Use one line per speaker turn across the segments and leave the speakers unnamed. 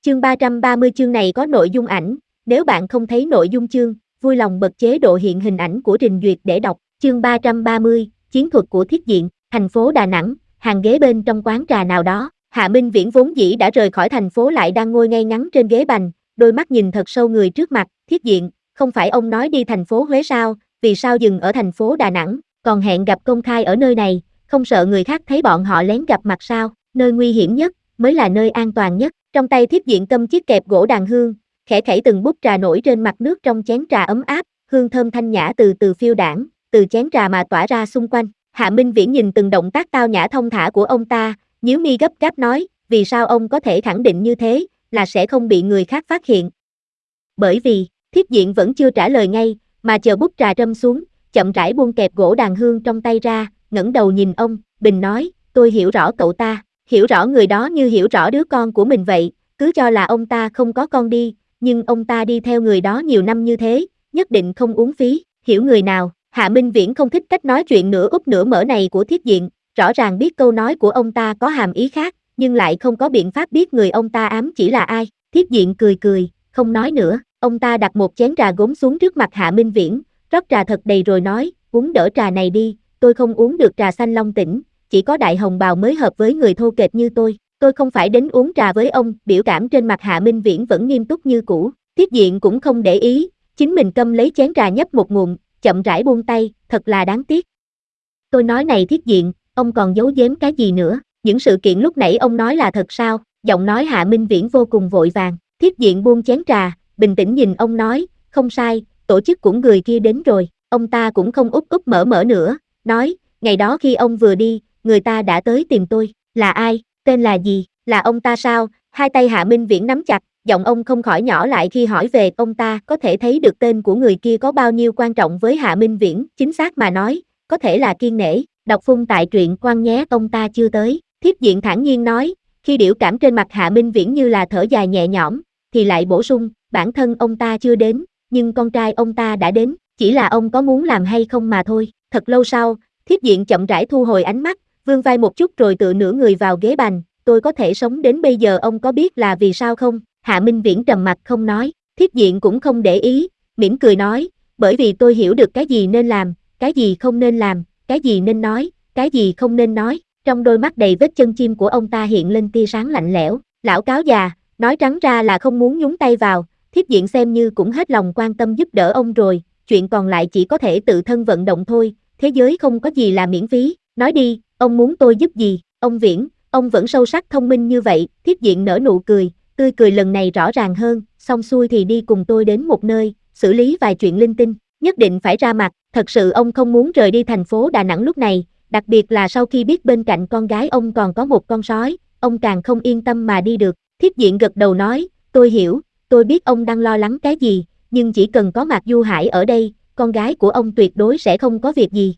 Chương 330 chương này có nội dung ảnh, nếu bạn không thấy nội dung chương, vui lòng bật chế độ hiện hình ảnh của trình duyệt để đọc. Chương 330, chiến thuật của Thiết Diện, thành phố Đà Nẵng, hàng ghế bên trong quán trà nào đó. Hạ Minh Viễn vốn dĩ đã rời khỏi thành phố lại đang ngồi ngay ngắn trên ghế bành, đôi mắt nhìn thật sâu người trước mặt. Thiết Diện, không phải ông nói đi thành phố Huế sao, vì sao dừng ở thành phố Đà Nẵng, còn hẹn gặp công khai ở nơi này, không sợ người khác thấy bọn họ lén gặp mặt sao? Nơi nguy hiểm nhất mới là nơi an toàn nhất. Trong tay Thiết Diện cầm chiếc kẹp gỗ đàn hương, khẽ khẩy từng bút trà nổi trên mặt nước trong chén trà ấm áp, hương thơm thanh nhã từ từ phiêu đãng, từ chén trà mà tỏa ra xung quanh. Hạ Minh Viễn nhìn từng động tác tao nhã thông thả của ông ta, nhíu mi gấp gáp nói, vì sao ông có thể khẳng định như thế, là sẽ không bị người khác phát hiện? Bởi vì, Thiết Diện vẫn chưa trả lời ngay, mà chờ bút trà râm xuống, chậm rãi buông kẹp gỗ đàn hương trong tay ra, ngẩng đầu nhìn ông, bình nói, tôi hiểu rõ cậu ta, hiểu rõ người đó như hiểu rõ đứa con của mình vậy, cứ cho là ông ta không có con đi, nhưng ông ta đi theo người đó nhiều năm như thế, nhất định không uổng phí, hiểu người nào? Hạ Minh Viễn không thích cách nói chuyện nửa úp nửa mở này của Thiết Diện, rõ ràng biết câu nói của ông ta có hàm ý khác, nhưng lại không có biện pháp biết người ông ta ám chỉ là ai. Thiết Diện cười cười, không nói nữa, ông ta đặt một chén trà gốm xuống trước mặt Hạ Minh Viễn, rót trà thật đầy rồi nói, uống đỡ trà này đi, tôi không uống được trà xanh long tỉnh, chỉ có đại hồng bào mới hợp với người thô kệch như tôi không phải đến uống trà với ông. Biểu cảm trên mặt Hạ Minh Viễn vẫn nghiêm túc như cũ. Thiết Diện cũng không để ý, chính mình câm lấy chén trà nhấp một ngụm, chậm rãi buông tay, thật là đáng tiếc. Tôi nói này Thiết Diện, ông còn giấu giếm cái gì nữa, những sự kiện lúc nãy ông nói là thật sao? Giọng nói Hạ Minh Viễn vô cùng vội vàng. Thiết Diện buông chén trà, bình tĩnh nhìn ông nói, không sai, tổ chức của người kia đến rồi. Ông ta cũng không úp úp mở nữa, nói, ngày đó khi ông vừa đi, người ta đã tới tìm tôi. Là ai? Tên là gì? Là ông ta sao? Hai tay Hạ Minh Viễn nắm chặt, giọng ông không khỏi nhỏ lại khi hỏi về ông ta, có thể thấy được tên của người kia có bao nhiêu quan trọng với Hạ Minh Viễn. Chính xác mà nói, có thể là Kiên Nể. Đọc phun tại truyện quan nhé. Ông ta chưa tới. Thiết Diện thản nhiên nói, khi biểu cảm trên mặt Hạ Minh Viễn như là thở dài nhẹ nhõm, thì lại bổ sung, bản thân ông ta chưa đến, nhưng con trai ông ta đã đến, chỉ là ông có muốn làm hay không mà thôi. Thật lâu sau, Thiết Diện chậm rãi thu hồi ánh mắt, vươn vai một chút rồi tựa nửa người vào ghế bành, tôi có thể sống đến bây giờ ông có biết là vì sao không? Hạ Minh Viễn trầm mặt không nói, Thiết Diện cũng không để ý, mỉm cười nói, bởi vì tôi hiểu được cái gì nên làm, cái gì không nên làm, cái gì nên nói, cái gì không nên nói. Trong đôi mắt đầy vết chân chim của ông ta hiện lên tia sáng lạnh lẽo, lão cáo già, nói trắng ra là không muốn nhúng tay vào. Thiết Diện xem như cũng hết lòng quan tâm giúp đỡ ông rồi, chuyện còn lại chỉ có thể tự thân vận động thôi, thế giới không có gì là miễn phí, nói đi, ông muốn tôi giúp gì? Ông Viễn, ông vẫn sâu sắc thông minh như vậy. Thiết Diện nở nụ cười, tươi cười lần này rõ ràng hơn, xong xuôi thì đi cùng tôi đến một nơi, xử lý vài chuyện linh tinh, nhất định phải ra mặt. Thật sự ông không muốn rời đi thành phố Đà Nẵng lúc này, đặc biệt là sau khi biết bên cạnh con gái ông còn có một con sói, ông càng không yên tâm mà đi được. Thiết Diện gật đầu nói, tôi hiểu, tôi biết ông đang lo lắng cái gì, nhưng chỉ cần có Mạc Du Hải ở đây, con gái của ông tuyệt đối sẽ không có việc gì.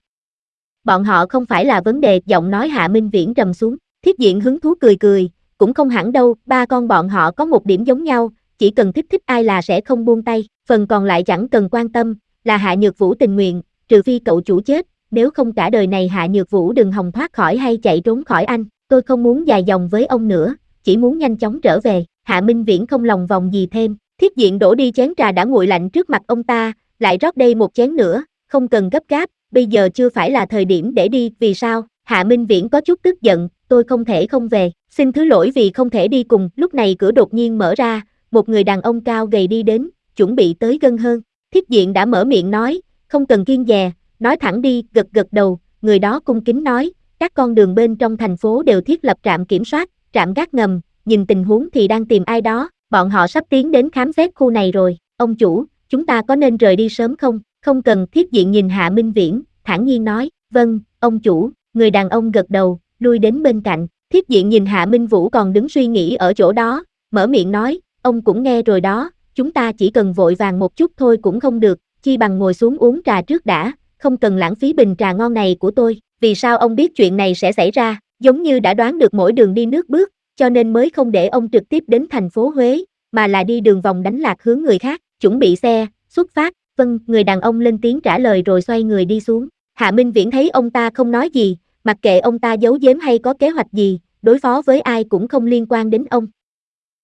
Bọn họ không phải là vấn đề. Giọng nói Hạ Minh Viễn trầm xuống. Thiết Diện hứng thú cười cười, cũng không hẳn đâu, ba con bọn họ có một điểm giống nhau, chỉ cần thích ai là sẽ không buông tay, phần còn lại chẳng cần quan tâm, là Hạ Nhược Vũ tình nguyện, trừ phi cậu chủ chết, nếu không cả đời này Hạ Nhược Vũ đừng hòng thoát khỏi hay chạy trốn khỏi anh. Tôi không muốn dài dòng với ông nữa, chỉ muốn nhanh chóng trở về. Hạ Minh Viễn không lòng vòng gì thêm. Thiết Diện đổ đi chén trà đã nguội lạnh trước mặt ông ta, lại rót đây một chén nữa, không cần gấp gáp, bây giờ chưa phải là thời điểm để đi. Vì sao? Hạ Minh Viễn có chút tức giận, tôi không thể không về, xin thứ lỗi vì không thể đi cùng. Lúc này cửa đột nhiên mở ra, một người đàn ông cao gầy đi đến, chuẩn bị tới gần hơn. Thiết Diện đã mở miệng nói, không cần kiêng dè, nói thẳng đi. Gật đầu, người đó cung kính nói, các con đường bên trong thành phố đều thiết lập trạm kiểm soát, trạm gác ngầm, nhìn tình huống thì đang tìm ai đó, bọn họ sắp tiến đến khám xét khu này rồi. Ông chủ, chúng ta có nên rời đi sớm không? Không cần. Thiết Diện nhìn Hạ Minh Viễn, thản nhiên nói, vâng, ông chủ. Người đàn ông gật đầu, lui đến bên cạnh. Thiết Diện nhìn Hạ Minh Vũ còn đứng suy nghĩ ở chỗ đó, mở miệng nói, ông cũng nghe rồi đó, chúng ta chỉ cần vội vàng một chút thôi cũng không được, chi bằng ngồi xuống uống trà trước đã, không cần lãng phí bình trà ngon này của tôi. Vì sao ông biết chuyện này sẽ xảy ra? Giống như đã đoán được mỗi đường đi nước bước, cho nên mới không để ông trực tiếp đến thành phố Huế, mà là đi đường vòng đánh lạc hướng người khác. Chuẩn bị xe, xuất phát. Vâng, người đàn ông lên tiếng trả lời rồi xoay người đi xuống. Hạ Minh Viễn thấy ông ta không nói gì, mặc kệ ông ta giấu giếm hay có kế hoạch gì, đối phó với ai cũng không liên quan đến ông.